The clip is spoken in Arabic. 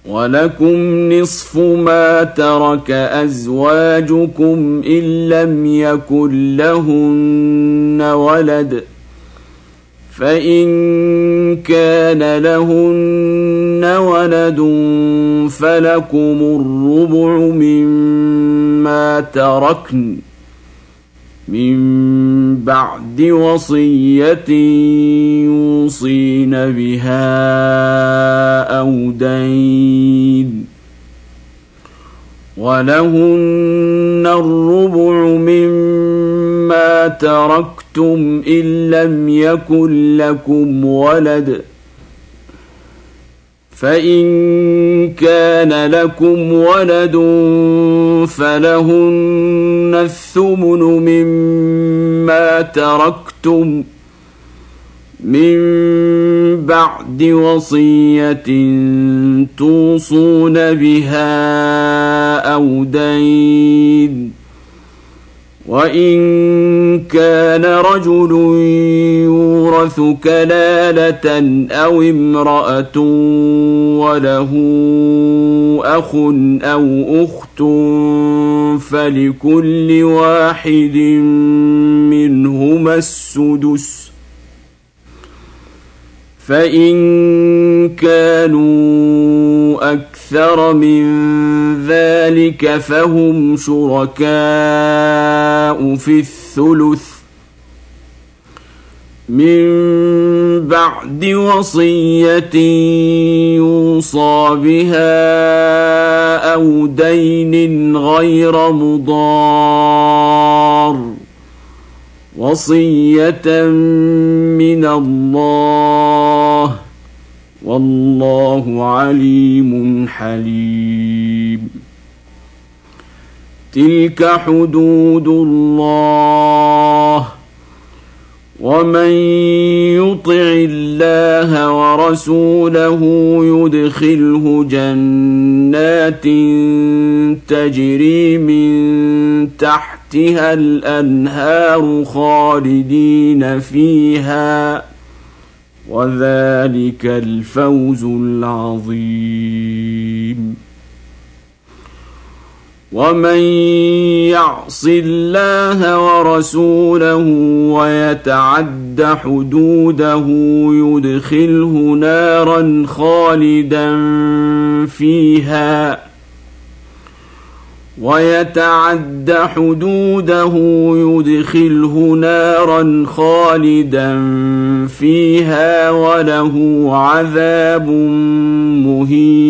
ولكم نصف ما ترك أزواجكم إن لم يكن لهن ولد فإن كان لهن ولد فلكم الربع مما تركن من بعد وصية يوصين بها أو دين ولهن الربع مما تركتم إن لم يكن لكم ولد فإن كان لكم ولد فلهن الثمن مما تركتم من بعد وصية توصون بها أو دين وإن كان رجل يورث كلالة أو امرأة وله أخ أو أخت فلكل واحد منهما السدس فإن كانوا أكثر من ذلك فهم شركاء في الثلث من بعد وصية يوصى بها أو دين غير مضار وصية من الله والله عليم حليم. تلك حدود الله ومن يطع الله ورسوله يدخله جنات تجري من تحتها الأنهار خالدين فيها وذلك الفوز العظيم. ومن يعص الله ورسوله ويتعد حدوده يدخله نارا خالدا فيها وله عذاب مهين.